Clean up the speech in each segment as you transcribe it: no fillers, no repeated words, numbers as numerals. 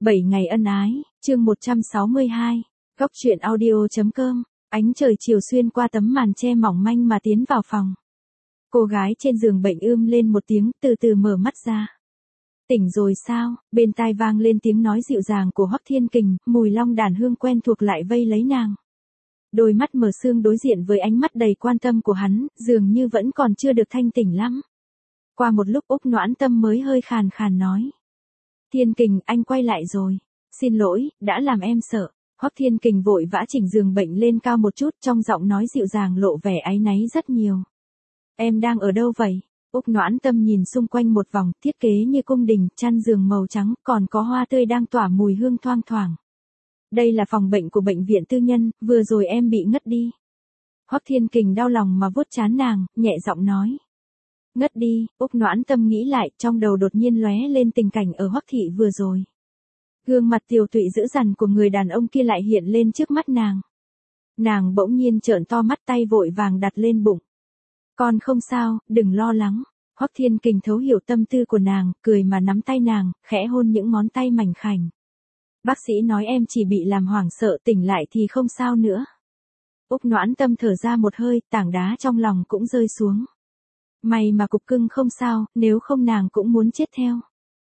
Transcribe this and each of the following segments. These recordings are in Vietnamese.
7 ngày ân ái, chương 162, Góc truyện audio.com, ánh trời chiều xuyên qua tấm màn che mỏng manh mà tiến vào phòng. Cô gái trên giường bệnh lên một tiếng, từ từ mở mắt ra. Tỉnh rồi sao? Bên tai vang lên tiếng nói dịu dàng của Hoắc Thiên Kình, mùi long đàn hương quen thuộc lại vây lấy nàng. Đôi mắt mờ sương đối diện với ánh mắt đầy quan tâm của hắn, dường như vẫn còn chưa được thanh tỉnh lắm. Qua một lúc Úc Noãn Tâm mới hơi khàn khàn nói. Thiên Kình, anh quay lại rồi. Xin lỗi, đã làm em sợ. Hoắc Thiên Kình vội vã chỉnh giường bệnh lên cao một chút, trong giọng nói dịu dàng lộ vẻ áy náy rất nhiều. Em đang ở đâu vậy? Úc Noãn Tâm nhìn xung quanh một vòng, thiết kế như cung đình, chăn giường màu trắng, còn có hoa tươi đang tỏa mùi hương thoang thoảng. Đây là phòng bệnh của bệnh viện tư nhân, vừa rồi em bị ngất đi. Hoắc Thiên Kình đau lòng mà vuốt trán nàng, nhẹ giọng nói. Ngất đi, Úc Noãn Tâm nghĩ lại, trong đầu đột nhiên lóe lên tình cảnh ở Hoắc thị vừa rồi. Gương mặt tiều tụy dữ dằn của người đàn ông kia lại hiện lên trước mắt nàng. Nàng bỗng nhiên trợn to mắt, tay vội vàng đặt lên bụng. Con không sao, đừng lo lắng. Hoắc Thiên Kình thấu hiểu tâm tư của nàng, cười mà nắm tay nàng, khẽ hôn những ngón tay mảnh khảnh. Bác sĩ nói em chỉ bị làm hoảng sợ, tỉnh lại thì không sao nữa. Úc Noãn Tâm thở ra một hơi, tảng đá trong lòng cũng rơi xuống. May mà cục cưng không sao, nếu không nàng cũng muốn chết theo.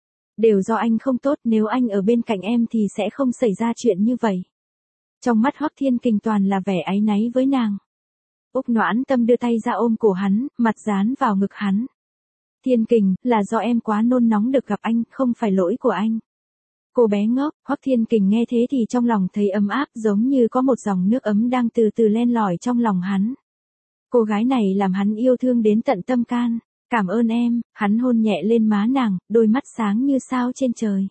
Đều do anh không tốt, nếu anh ở bên cạnh em thì sẽ không xảy ra chuyện như vậy. Trong mắt Hoắc Thiên Kình toàn là vẻ áy náy với nàng. Úc Noãn Tâm đưa tay ra ôm cổ hắn, mặt dán vào ngực hắn. Thiên Kình, là do em quá nôn nóng được gặp anh, không phải lỗi của anh. Cô bé ngốc, Hoắc Thiên Kình nghe thế thì trong lòng thấy ấm áp, giống như có một dòng nước ấm đang từ từ len lỏi trong lòng hắn. Cô gái này làm hắn yêu thương đến tận tâm can. Cảm ơn em, hắn hôn nhẹ lên má nàng, đôi mắt sáng như sao trên trời.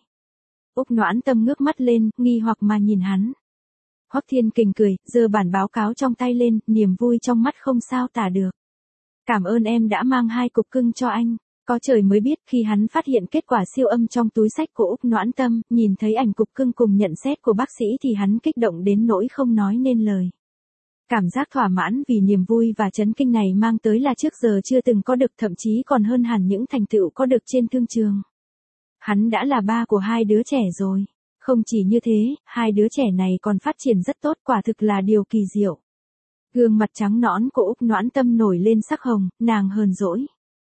Úc Noãn Tâm ngước mắt lên, nghi hoặc mà nhìn hắn. Hoắc Thiên Kình cười, giơ bản báo cáo trong tay lên, niềm vui trong mắt không sao tả được. Cảm ơn em đã mang 2 cục cưng cho anh. Có trời mới biết, khi hắn phát hiện kết quả siêu âm trong túi xách của Úc Noãn Tâm, nhìn thấy ảnh cục cưng cùng nhận xét của bác sĩ thì hắn kích động đến nỗi không nói nên lời. Cảm giác thỏa mãn vì niềm vui và chấn kinh này mang tới là trước giờ chưa từng có được, thậm chí còn hơn hẳn những thành tựu có được trên thương trường. Hắn đã là ba của 2 đứa trẻ rồi. Không chỉ như thế, 2 đứa trẻ này còn phát triển rất tốt, quả thực là điều kỳ diệu. Gương mặt trắng nõn của Úc Noãn Tâm nổi lên sắc hồng, nàng hờn dỗi.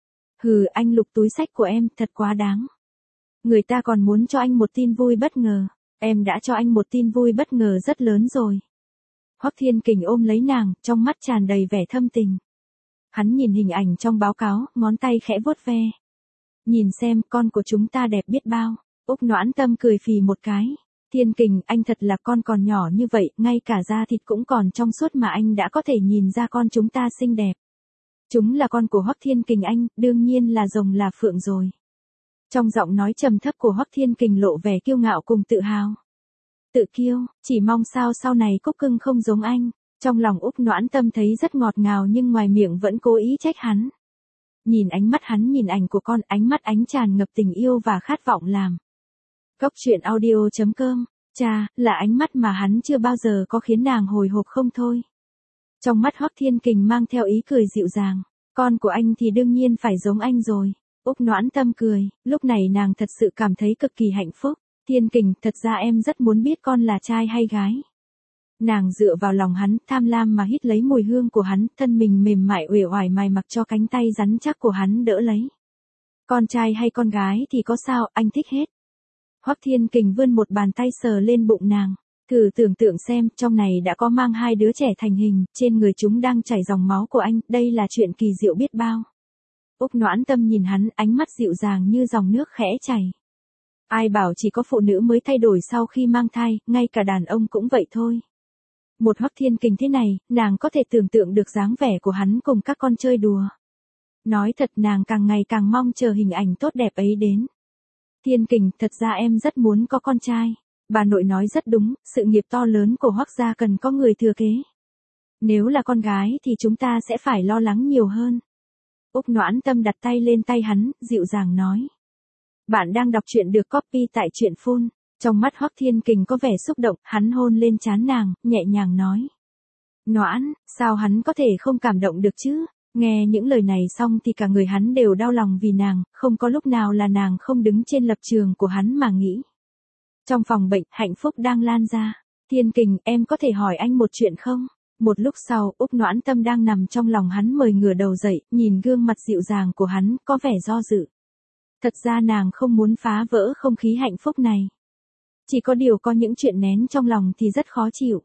Hừ, anh lục túi xách của em, thật quá đáng. Người ta còn muốn cho anh một tin vui bất ngờ. Em đã cho anh một tin vui bất ngờ rất lớn rồi. Hoắc Thiên Kình ôm lấy nàng, trong mắt tràn đầy vẻ thâm tình. Hắn nhìn hình ảnh trong báo cáo, ngón tay khẽ vuốt ve. Nhìn xem, con của chúng ta đẹp biết bao. Úc Noãn Tâm cười phì một cái. Thiên Kình, anh thật là con còn nhỏ như vậy, ngay cả da thịt cũng còn trong suốt mà anh đã có thể nhìn ra con chúng ta xinh đẹp. Chúng là con của Hoắc Thiên Kình anh, đương nhiên là rồng là phượng rồi. Trong giọng nói trầm thấp của Hoắc Thiên Kình lộ vẻ kiêu ngạo cùng tự hào. Tự kiêu, chỉ mong sao sau này cúc cưng không giống anh. Trong lòng Úc Noãn Tâm thấy rất ngọt ngào nhưng ngoài miệng vẫn cố ý trách hắn. Nhìn ánh mắt hắn nhìn ảnh của con, ánh mắt ánh tràn ngập tình yêu và khát vọng làm. Góc truyện audio.com, cha, là ánh mắt mà hắn chưa bao giờ có, khiến nàng hồi hộp không thôi. Trong mắt Hoắc Thiên Kình mang theo ý cười dịu dàng. Con của anh thì đương nhiên phải giống anh rồi. Úc Noãn Tâm cười, lúc này nàng thật sự cảm thấy cực kỳ hạnh phúc. Thiên Kình, thật ra em rất muốn biết con là trai hay gái. Nàng dựa vào lòng hắn, tham lam mà hít lấy mùi hương của hắn, thân mình mềm mại uể oải mài mặc cho cánh tay rắn chắc của hắn đỡ lấy. Con trai hay con gái thì có sao, anh thích hết. Hoắc Thiên Kình vươn một bàn tay sờ lên bụng nàng. Thử tưởng tượng xem, trong này đã có mang 2 đứa trẻ thành hình, trên người chúng đang chảy dòng máu của anh, đây là chuyện kỳ diệu biết bao. Úc Noãn Tâm nhìn hắn, ánh mắt dịu dàng như dòng nước khẽ chảy. Ai bảo chỉ có phụ nữ mới thay đổi sau khi mang thai, ngay cả đàn ông cũng vậy thôi. Một Hoắc Thiên Kình thế này, nàng có thể tưởng tượng được dáng vẻ của hắn cùng các con chơi đùa. Nói thật, nàng càng ngày càng mong chờ hình ảnh tốt đẹp ấy đến. Thiên Kình, thật ra em rất muốn có con trai. Bà nội nói rất đúng, sự nghiệp to lớn của Hoắc gia cần có người thừa kế. Nếu là con gái thì chúng ta sẽ phải lo lắng nhiều hơn. Úc Noãn Tâm đặt tay lên tay hắn, dịu dàng nói. Bạn đang đọc truyện được copy tại truyện phone. Trong mắt Hoắc Thiên Kình có vẻ xúc động, hắn hôn lên trán nàng, nhẹ nhàng nói. Noãn, sao hắn có thể không cảm động được chứ? Nghe những lời này xong thì cả người hắn đều đau lòng vì nàng, không có lúc nào là nàng không đứng trên lập trường của hắn mà nghĩ. Trong phòng bệnh, hạnh phúc đang lan ra. Thiên Kình, em có thể hỏi anh một chuyện không? Một lúc sau, Úc Noãn Tâm đang nằm trong lòng hắn mời ngửa đầu dậy, nhìn gương mặt dịu dàng của hắn, có vẻ do dự. Thật ra nàng không muốn phá vỡ không khí hạnh phúc này. Chỉ có điều có những chuyện nén trong lòng thì rất khó chịu.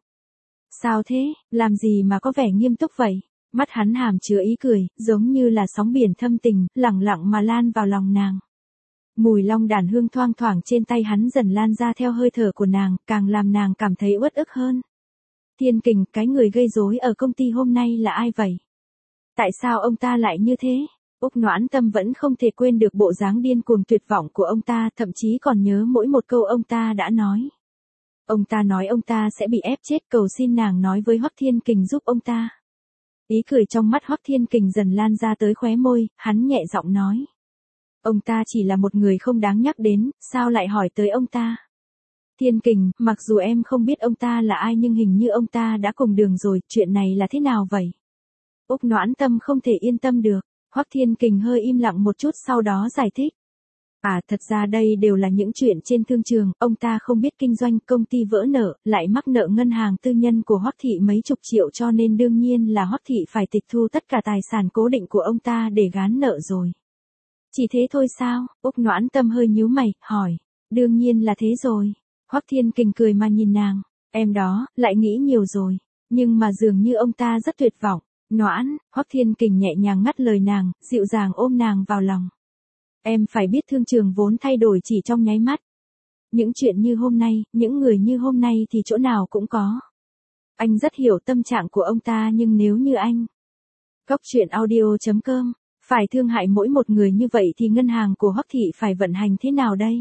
Sao thế, làm gì mà có vẻ nghiêm túc vậy? Mắt hắn hàm chứa ý cười, giống như là sóng biển thâm tình, lẳng lặng mà lan vào lòng nàng. Mùi long đàn hương thoang thoảng trên tay hắn dần lan ra theo hơi thở của nàng, càng làm nàng cảm thấy uất ức hơn. Thiên Kình, cái người gây rối ở công ty hôm nay là ai vậy? Tại sao ông ta lại như thế? Úc Noãn Tâm vẫn không thể quên được bộ dáng điên cuồng tuyệt vọng của ông ta, thậm chí còn nhớ mỗi một câu ông ta đã nói. Ông ta nói ông ta sẽ bị ép chết, cầu xin nàng nói với Hoắc Thiên Kình giúp ông ta. Ý cười trong mắt Hoắc Thiên Kình dần lan ra tới khóe môi, hắn nhẹ giọng nói. Ông ta chỉ là một người không đáng nhắc đến, sao lại hỏi tới ông ta? Thiên Kình, mặc dù em không biết ông ta là ai nhưng hình như ông ta đã cùng đường rồi, chuyện này là thế nào vậy? Úc Noãn Tâm không thể yên tâm được. Hoắc Thiên Kình hơi im lặng một chút sau đó giải thích. Thật ra đây đều là những chuyện trên thương trường, ông ta không biết kinh doanh, công ty vỡ nợ, lại mắc nợ ngân hàng tư nhân của Hoắc Thị mấy chục triệu cho nên đương nhiên là Hoắc Thị phải tịch thu tất cả tài sản cố định của ông ta để gán nợ rồi. Chỉ thế thôi sao? Úc Noãn Tâm hơi nhíu mày, hỏi. Đương nhiên là thế rồi. Hoắc Thiên Kình cười mà nhìn nàng. Em đó, lại nghĩ nhiều rồi. Nhưng mà dường như ông ta rất tuyệt vọng. Noãn, Hoắc Thiên Kình nhẹ nhàng ngắt lời nàng, dịu dàng ôm nàng vào lòng. Em phải biết thương trường vốn thay đổi chỉ trong nháy mắt. Những chuyện như hôm nay, những người như hôm nay thì chỗ nào cũng có. Anh rất hiểu tâm trạng của ông ta nhưng nếu như anh. Góc truyện audio.com, phải thương hại mỗi một người như vậy thì ngân hàng của Hoắc Thị phải vận hành thế nào đây?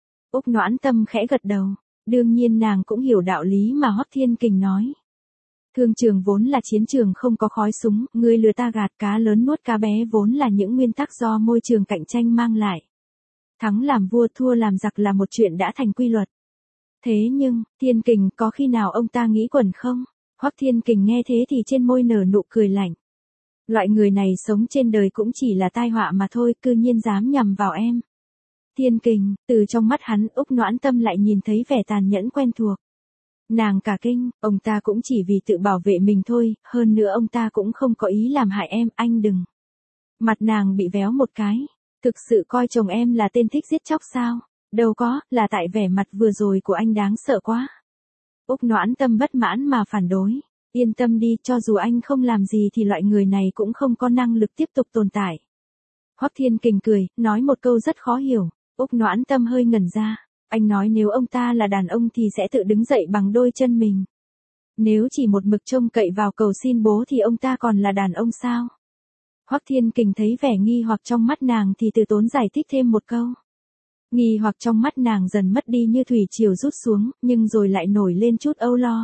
Úc Noãn Tâm khẽ gật đầu. Đương nhiên nàng cũng hiểu đạo lý mà Hoắc Thiên Kình nói. Thương trường vốn là chiến trường không có khói súng, người lừa ta gạt, cá lớn nuốt cá bé vốn là những nguyên tắc do môi trường cạnh tranh mang lại. Thắng làm vua, thua làm giặc là một chuyện đã thành quy luật. Thế nhưng, Thiên Kình, có khi nào ông ta nghĩ quẩn không? Hoắc Thiên Kình nghe thế thì trên môi nở nụ cười lạnh. Loại người này sống trên đời cũng chỉ là tai họa mà thôi, cư nhiên dám nhằm vào em. Thiên Kình, từ trong mắt hắn, Úc Noãn Tâm lại nhìn thấy vẻ tàn nhẫn quen thuộc. Nàng cả kinh, ông ta cũng chỉ vì tự bảo vệ mình thôi, hơn nữa ông ta cũng không có ý làm hại em, anh đừng. Mặt nàng bị véo một cái. Thực sự coi chồng em là tên thích giết chóc sao? Đâu có, là tại vẻ mặt vừa rồi của anh đáng sợ quá. Úc Noãn Tâm bất mãn mà phản đối. Yên tâm đi, cho dù anh không làm gì thì loại người này cũng không có năng lực tiếp tục tồn tại. Hoắc Thiên Kình cười, nói một câu rất khó hiểu. Úc Noãn Tâm hơi ngẩn ra. Anh nói nếu ông ta là đàn ông thì sẽ tự đứng dậy bằng đôi chân mình. Nếu chỉ một mực trông cậy vào cầu xin bố thì ông ta còn là đàn ông sao? Hoắc Thiên Kình thấy vẻ nghi hoặc trong mắt nàng thì từ tốn giải thích thêm một câu. Nghi hoặc trong mắt nàng dần mất đi như thủy triều rút xuống, nhưng rồi lại nổi lên chút âu lo.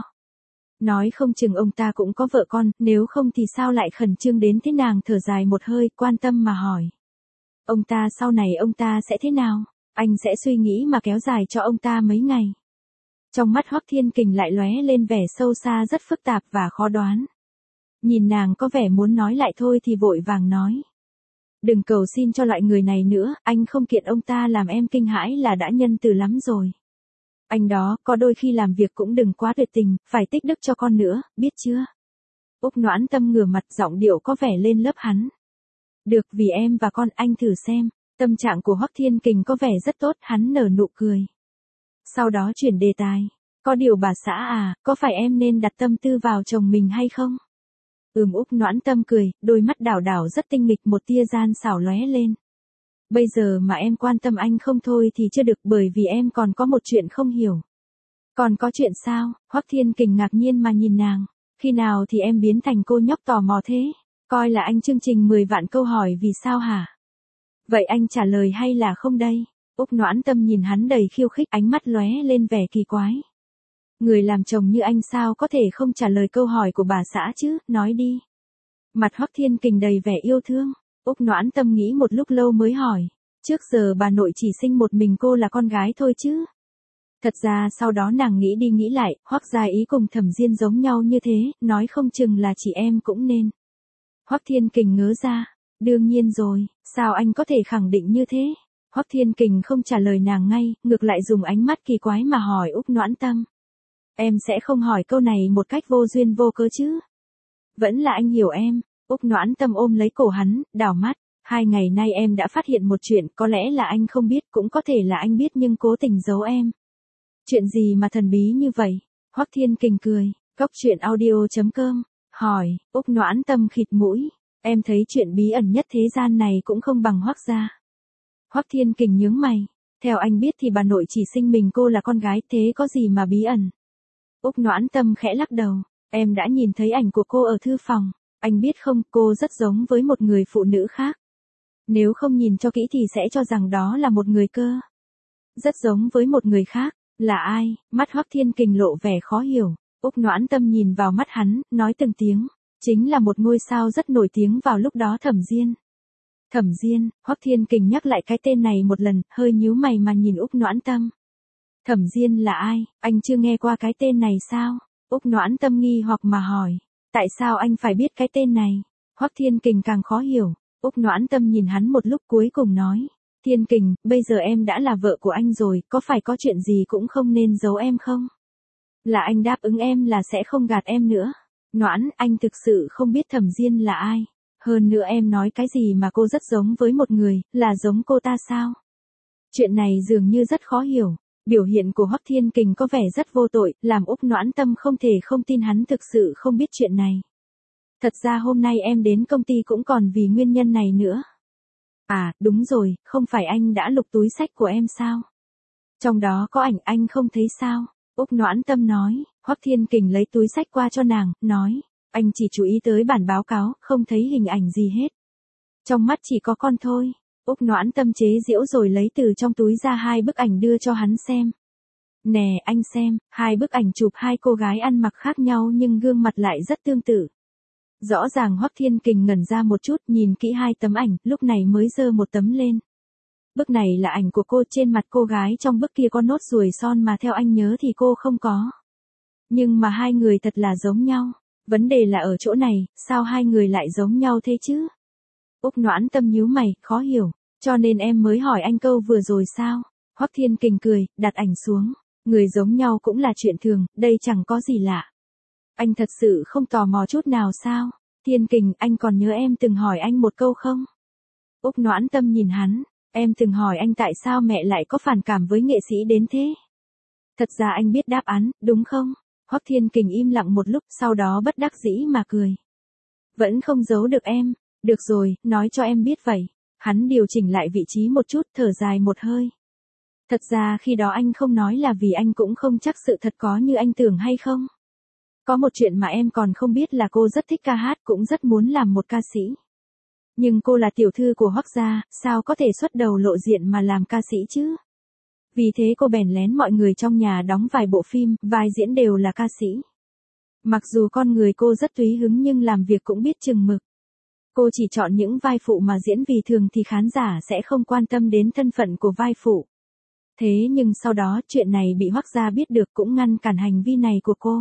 Nói không chừng ông ta cũng có vợ con, nếu không thì sao lại khẩn trương đến thế? Nàng thở dài một hơi, quan tâm mà hỏi. Ông ta sau này ông ta sẽ thế nào? Anh sẽ suy nghĩ mà kéo dài cho ông ta mấy ngày. Trong mắt Hoắc Thiên Kình lại lóe lên vẻ sâu xa rất phức tạp và khó đoán. Nhìn nàng có vẻ muốn nói lại thôi thì vội vàng nói. Đừng cầu xin cho loại người này nữa, anh không kiện ông ta làm em kinh hãi là đã nhân từ lắm rồi. Anh đó, có đôi khi làm việc cũng đừng quá tuyệt tình, phải tích đức cho con nữa, biết chưa? Úc Noãn Tâm ngửa mặt, giọng điệu có vẻ lên lớp hắn. Được, vì em và con, anh thử xem. Tâm trạng của Hoắc Thiên Kình có vẻ rất tốt, hắn nở nụ cười. Sau đó chuyển đề tài. Có điều bà xã à, có phải em nên đặt tâm tư vào chồng mình hay không? Úc Noãn Tâm cười, đôi mắt đảo đảo rất tinh nghịch, một tia gian xảo lóe lên. Bây giờ mà em quan tâm anh không thôi thì chưa được, bởi vì em còn có một chuyện không hiểu. Còn có chuyện sao? Hoắc Thiên Kình ngạc nhiên mà nhìn nàng. Khi nào thì em biến thành cô nhóc tò mò thế? Coi là anh chương trình 10 vạn câu hỏi vì sao hả? Vậy anh trả lời hay là không đây? Úc Noãn Tâm nhìn hắn đầy khiêu khích, ánh mắt lóe lên vẻ kỳ quái. Người làm chồng như anh sao có thể không trả lời câu hỏi của bà xã chứ, nói đi. Mặt Hoắc Thiên Kình đầy vẻ yêu thương. Úc Noãn Tâm nghĩ một lúc lâu mới hỏi. Trước giờ bà nội chỉ sinh một mình cô là con gái thôi chứ? Thật ra sau đó nàng nghĩ đi nghĩ lại, Hoắc gia ý cùng Thẩm Diên giống nhau như thế, nói không chừng là chị em cũng nên. Hoắc Thiên Kình ngớ ra. Đương nhiên rồi, sao anh có thể khẳng định như thế? Hoắc Thiên Kình không trả lời nàng ngay, ngược lại dùng ánh mắt kỳ quái mà hỏi Úc Noãn Tâm. Em sẽ không hỏi câu này một cách vô duyên vô cớ chứ? Vẫn là anh hiểu em. Úc Noãn Tâm ôm lấy cổ hắn, đảo mắt. 2 ngày nay em đã phát hiện một chuyện, có lẽ là anh không biết, cũng có thể là anh biết nhưng cố tình giấu em. Chuyện gì mà thần bí như vậy? Hoắc Thiên Kình cười. Cóc truyện audio.com hỏi. Úc Noãn Tâm khịt mũi. Em thấy chuyện bí ẩn nhất thế gian này cũng không bằng Hoắc gia. Hoắc Thiên Kình nhướng mày. Theo anh biết thì bà nội chỉ sinh mình cô là con gái, thế có gì mà bí ẩn? Úc Noãn Tâm khẽ lắc đầu. Em đã nhìn thấy ảnh của cô ở thư phòng. Anh biết không, cô rất giống với một người phụ nữ khác. Nếu không nhìn cho kỹ thì sẽ cho rằng đó là một người cơ. Rất giống với một người khác. Là ai? Mắt Hoắc Thiên Kình lộ vẻ khó hiểu. Úc Noãn Tâm nhìn vào mắt hắn, nói từng tiếng. Chính là một ngôi sao rất nổi tiếng vào lúc đó, Thẩm Diên. Thẩm Diên. Hoắc Thiên Kình nhắc lại cái tên này một lần, hơi nhíu mày mà nhìn Úc Noãn Tâm. Thẩm Diên là ai? Anh chưa nghe qua cái tên này sao? Úc Noãn Tâm nghi hoặc mà hỏi. Tại sao anh phải biết cái tên này? Hoắc Thiên Kình càng khó hiểu. Úc Noãn Tâm nhìn hắn một lúc cuối cùng nói. Thiên Kình, bây giờ em đã là vợ của anh rồi, có phải có chuyện gì cũng không nên giấu em không? Là anh đáp ứng em là sẽ không gạt em nữa. Noãn, anh thực sự không biết Thẩm Diên là ai. Hơn nữa em nói cái gì mà cô rất giống với một người, là giống cô ta sao? Chuyện này dường như rất khó hiểu. Biểu hiện của Hoắc Thiên Kình có vẻ rất vô tội, làm Úc Noãn Tâm không thể không tin hắn thực sự không biết chuyện này. Thật ra hôm nay em đến công ty cũng còn vì nguyên nhân này nữa. À, đúng rồi, không phải anh đã lục túi xách của em sao? Trong đó có ảnh anh không thấy sao? Úc Noãn Tâm nói. Hoắc Thiên Kình lấy túi xách qua cho nàng, nói. Anh chỉ chú ý tới bản báo cáo, không thấy hình ảnh gì hết. Trong mắt chỉ có con thôi. Úc Noãn Tâm chế giễu rồi lấy từ trong túi ra 2 bức ảnh đưa cho hắn xem. Nè, anh xem, 2 bức ảnh chụp 2 cô gái ăn mặc khác nhau nhưng gương mặt lại rất tương tự. Rõ ràng Hoắc Thiên Kình ngẩn ra một chút, nhìn kỹ 2 tấm ảnh, lúc này mới giơ một tấm lên. Bức này là ảnh của cô, trên mặt cô gái trong bức kia có nốt ruồi son mà theo anh nhớ thì cô không có. Nhưng mà 2 người thật là giống nhau. Vấn đề là ở chỗ này, sao 2 người lại giống nhau thế chứ? Úc Noãn Tâm nhíu mày, khó hiểu. Cho nên em mới hỏi anh câu vừa rồi sao? Hoắc Thiên Kình cười, đặt ảnh xuống. Người giống nhau cũng là chuyện thường, đây chẳng có gì lạ. Anh thật sự không tò mò chút nào sao? Thiên Kình, anh còn nhớ em từng hỏi anh một câu không? Úc Noãn Tâm nhìn hắn. Em từng hỏi anh tại sao mẹ lại có phản cảm với nghệ sĩ đến thế? Thật ra anh biết đáp án, đúng không? Hoắc Thiên Kình im lặng một lúc, sau đó bất đắc dĩ mà cười. Vẫn không giấu được em. Được rồi, nói cho em biết vậy. Hắn điều chỉnh lại vị trí một chút, thở dài một hơi. Thật ra khi đó anh không nói là vì anh cũng không chắc sự thật có như anh tưởng hay không. Có một chuyện mà em còn không biết là cô rất thích ca hát, cũng rất muốn làm một ca sĩ. Nhưng cô là tiểu thư của Hoắc gia, sao có thể xuất đầu lộ diện mà làm ca sĩ chứ? Vì thế cô bèn lén mọi người trong nhà đóng vài bộ phim, vai diễn đều là ca sĩ. Mặc dù con người cô rất tùy hứng nhưng làm việc cũng biết chừng mực. Cô chỉ chọn những vai phụ mà diễn vì thường thì khán giả sẽ không quan tâm đến thân phận của vai phụ. Thế nhưng sau đó chuyện này bị Hoắc gia biết được cũng ngăn cản hành vi này của cô.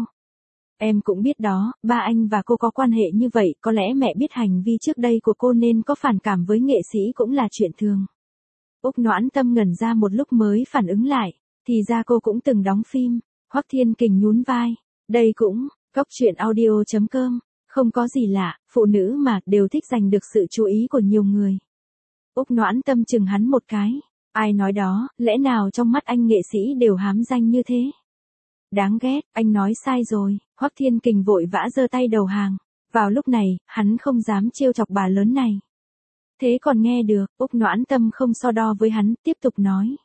Em cũng biết đó, ba anh và cô có quan hệ như vậy, có lẽ mẹ biết hành vi trước đây của cô nên có phản cảm với nghệ sĩ cũng là chuyện thường. Úc Noãn Tâm ngẩn ra một lúc mới phản ứng lại, thì ra cô cũng từng đóng phim. Hoắc Thiên Kình nhún vai. Đây cũng, cóc truyện audio.com, không có gì lạ, phụ nữ mà, đều thích giành được sự chú ý của nhiều người. Úc Noãn Tâm chừng hắn một cái. Ai nói đó, lẽ nào trong mắt anh nghệ sĩ đều hám danh như thế? Đáng ghét, anh nói sai rồi. Hoắc Thiên Kình vội vã giơ tay đầu hàng. Vào lúc này, hắn không dám trêu chọc bà lớn này. Thế còn nghe được, Úc Noãn Tâm không so đo với hắn, tiếp tục nói.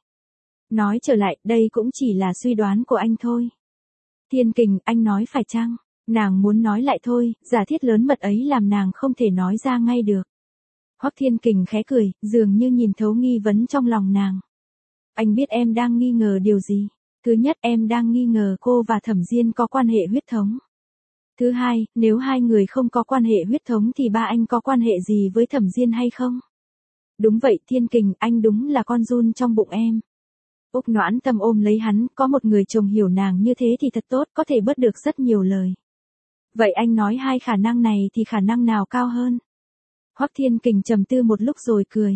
Nói trở lại, đây cũng chỉ là suy đoán của anh thôi. Thiên Kình, anh nói phải chăng? Nàng muốn nói lại thôi, giả thiết lớn mật ấy làm nàng không thể nói ra ngay được. Hoắc Thiên Kình khẽ cười, dường như nhìn thấu nghi vấn trong lòng nàng. Anh biết em đang nghi ngờ điều gì? Thứ nhất, em đang nghi ngờ cô và Thẩm Diên có quan hệ huyết thống. Thứ hai, nếu 2 người không có quan hệ huyết thống thì ba anh có quan hệ gì với Thẩm Diên hay không? Đúng vậy Thiên Kình, anh đúng là con giun trong bụng em. Úc Noãn Tâm ôm lấy hắn, có một người chồng hiểu nàng như thế thì thật tốt, có thể bớt được rất nhiều lời. Vậy anh nói 2 khả năng này thì khả năng nào cao hơn? Hoắc Thiên Kình trầm tư một lúc rồi cười.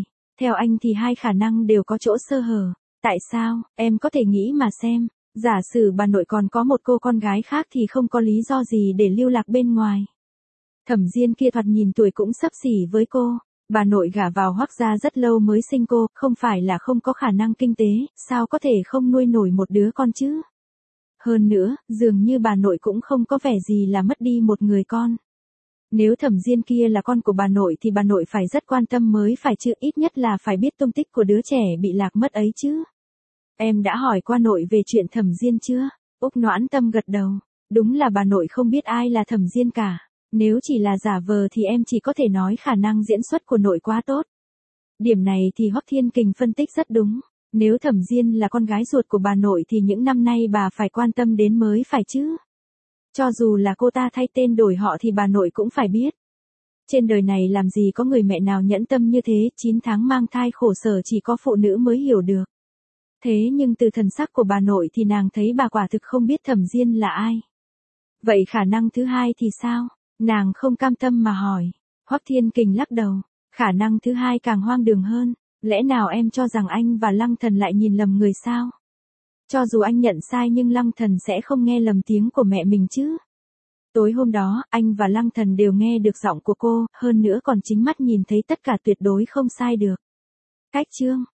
Theo anh thì hai khả năng đều có chỗ sơ hở. Tại sao, em có thể nghĩ mà xem. Giả sử bà nội còn có một cô con gái khác thì không có lý do gì để lưu lạc bên ngoài. Thẩm Diên kia thoạt nhìn tuổi cũng xấp xỉ với cô. Bà nội gả vào Hoắc gia rất lâu mới sinh cô, không phải là không có khả năng kinh tế, sao có thể không nuôi nổi một đứa con chứ? Hơn nữa, dường như bà nội cũng không có vẻ gì là mất đi một người con. Nếu Thẩm Diên kia là con của bà nội thì bà nội phải rất quan tâm mới phải chứ, ít nhất là phải biết tung tích của đứa trẻ bị lạc mất ấy chứ. Em đã hỏi qua nội về chuyện Thẩm Diên chưa? Úc Noãn Tâm gật đầu. Đúng là bà nội không biết ai là Thẩm Diên cả. Nếu chỉ là giả vờ thì em chỉ có thể nói khả năng diễn xuất của nội quá tốt. Điểm này thì Hoắc Thiên Kình phân tích rất đúng. Nếu Thẩm Diên là con gái ruột của bà nội thì những năm nay bà phải quan tâm đến mới phải chứ. Cho dù là cô ta thay tên đổi họ thì bà nội cũng phải biết. Trên đời này làm gì có người mẹ nào nhẫn tâm như thế, 9 tháng mang thai khổ sở chỉ có phụ nữ mới hiểu được. Thế nhưng từ thần sắc của bà nội thì nàng thấy bà quả thực không biết Thẩm Diên là ai. Vậy khả năng thứ hai thì sao? Nàng không cam tâm mà hỏi. Hoắc Thiên Kình lắc đầu. Khả năng thứ hai càng hoang đường hơn. Lẽ nào em cho rằng anh và Lăng Thần lại nhìn lầm người sao? Cho dù anh nhận sai nhưng Lăng Thần sẽ không nghe lầm tiếng của mẹ mình chứ. Tối hôm đó, anh và Lăng Thần đều nghe được giọng của cô, hơn nữa còn chính mắt nhìn thấy tất cả tuyệt đối không sai được. Cách chương